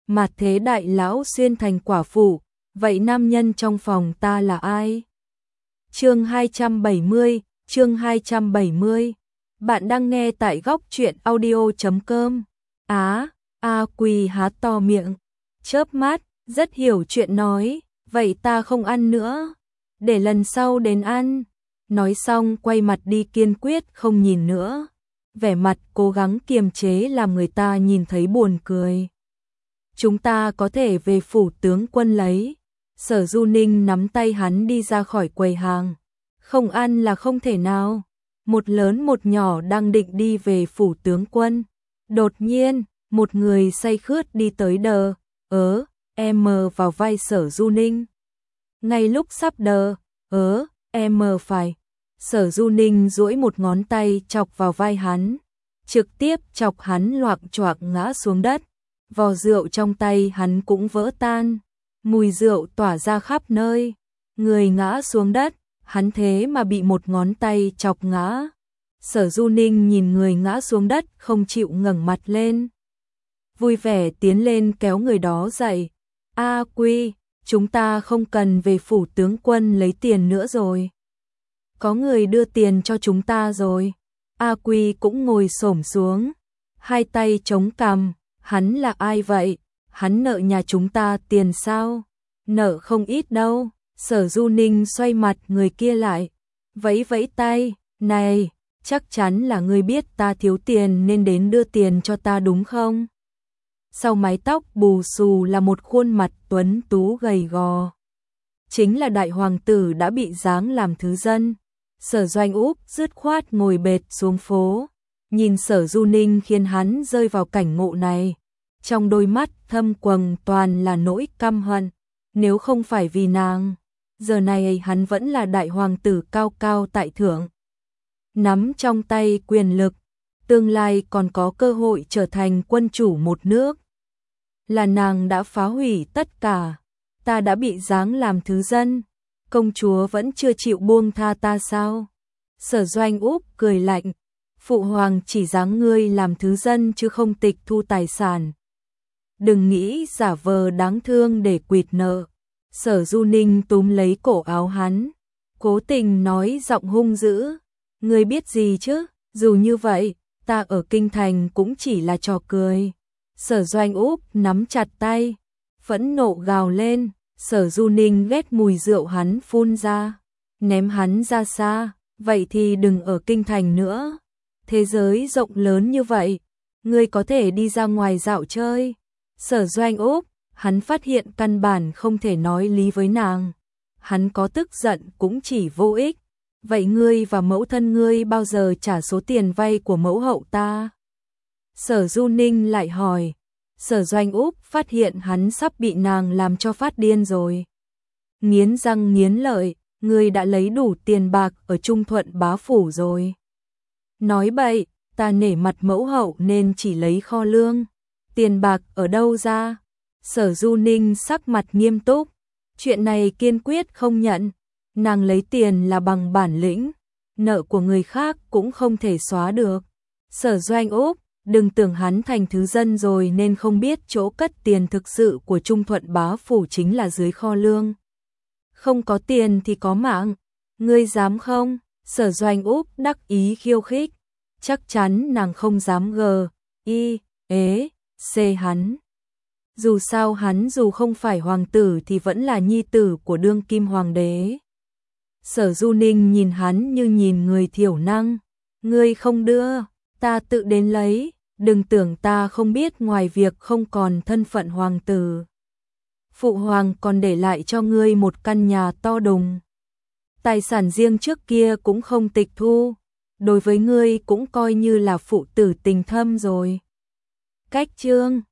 mà thế đại lão xuyên thành quả phụ, vậy nam nhân trong phòng ta là ai? Chương 270, chương 270. Bạn đang nghe tại góc truyện audio.com. A Quỳ há to miệng, chớp mắt, rất hiểu chuyện nói, vậy ta không ăn nữa, để lần sau đến ăn. Nói xong quay mặt đi kiên quyết không nhìn nữa, vẻ mặt cố gắng kiềm chế làm người ta nhìn thấy buồn cười. Chúng ta có thể về phủ tướng quân lấy. Sở Du Ninh nắm tay hắn đi ra khỏi quầy hàng. Không ăn là không thể nào. Một lớn một nhỏ đang định đi về phủ tướng quân. Đột nhiên, một người say khướt đi tới em vào vai Sở Du Ninh. Ngay lúc sắp em phải. Sở Du Ninh duỗi một ngón tay chọc vào vai hắn, trực tiếp chọc hắn loạng choạng ngã xuống đất. Vò rượu trong tay hắn cũng vỡ tan, mùi rượu tỏa ra khắp nơi. Người ngã xuống đất, hắn thế mà bị một ngón tay chọc ngã. Sở Du Ninh nhìn người ngã xuống đất không chịu ngẩng mặt lên, vui vẻ tiến lên kéo người đó dậy. A Quy, chúng ta không cần về phủ tướng quân lấy tiền nữa rồi. Có người đưa tiền cho chúng ta rồi. A Quy cũng ngồi xổm xuống, hai tay chống cằm. Hắn là ai vậy? Hắn nợ nhà chúng ta tiền sao? Nợ không ít đâu. Sở Du Ninh xoay mặt người kia lại, vẫy vẫy tay, này, chắc chắn là ngươi biết ta thiếu tiền nên đến đưa tiền cho ta đúng không? Sau mái tóc bù xù là một khuôn mặt tuấn tú gầy gò. Chính là đại hoàng tử đã bị giáng làm thứ dân. Sở Doanh Úc dứt khoát ngồi bệt xuống phố, nhìn Sở Du Ninh khiến hắn rơi vào cảnh ngộ này. Trong đôi mắt thâm quầng toàn là nỗi căm hận, nếu không phải vì nàng, giờ này hắn vẫn là đại hoàng tử cao cao tại thượng, nắm trong tay quyền lực, tương lai còn có cơ hội trở thành quân chủ một nước. Là nàng đã phá hủy tất cả, ta đã bị giáng làm thứ dân, công chúa vẫn chưa chịu buông tha ta sao? Sở Doanh Úc cười lạnh, phụ hoàng chỉ giáng ngươi làm thứ dân chứ không tịch thu tài sản. Đừng nghĩ giả vờ đáng thương để quỵt nợ. Sở Du Ninh túm lấy cổ áo hắn, cố tình nói giọng hung dữ. Ngươi biết gì chứ, dù như vậy, ta ở kinh thành cũng chỉ là trò cười. Sở Doanh Úc nắm chặt tay, phẫn nộ gào lên. Sở Du Ninh ghét mùi rượu hắn phun ra, ném hắn ra xa, vậy thì đừng ở kinh thành nữa. Thế giới rộng lớn như vậy, ngươi có thể đi ra ngoài dạo chơi. Sở Doanh Úc, hắn phát hiện căn bản không thể nói lý với nàng. Hắn có tức giận cũng chỉ vô ích. Vậy ngươi và mẫu thân ngươi bao giờ trả số tiền vay của mẫu hậu ta? Sở Du Ninh lại hỏi. Sở Doanh Úc phát hiện hắn sắp bị nàng làm cho phát điên rồi. Nghiến răng nghiến lợi, ngươi đã lấy đủ tiền bạc ở Trung Thuận bá phủ rồi. Nói bậy, ta nể mặt mẫu hậu nên chỉ lấy kho lương. Tiền bạc ở đâu ra? Sở Du Ninh sắc mặt nghiêm túc, chuyện này kiên quyết không nhận. Nàng lấy tiền là bằng bản lĩnh, nợ của người khác cũng không thể xóa được. Sở Doanh Úc, đừng tưởng hắn thành thứ dân rồi nên không biết chỗ cất tiền thực sự của Trung Thuận bá phủ chính là dưới kho lương. Không có tiền thì có mạng, ngươi dám không? Sở Doanh Úc đắc ý khiêu khích, chắc chắn nàng không dám xê hắn. Dù sao hắn dù không phải hoàng tử thì vẫn là nhi tử của đương kim hoàng đế. Sở Du Ninh nhìn hắn như nhìn người thiểu năng. Ngươi không đưa, ta tự đến lấy, đừng tưởng ta không biết ngoài việc không còn thân phận hoàng tử. Phụ hoàng còn để lại cho ngươi một căn nhà to đùng. Tài sản riêng trước kia cũng không tịch thu, đối với ngươi cũng coi như là phụ tử tình thâm rồi. Cách chương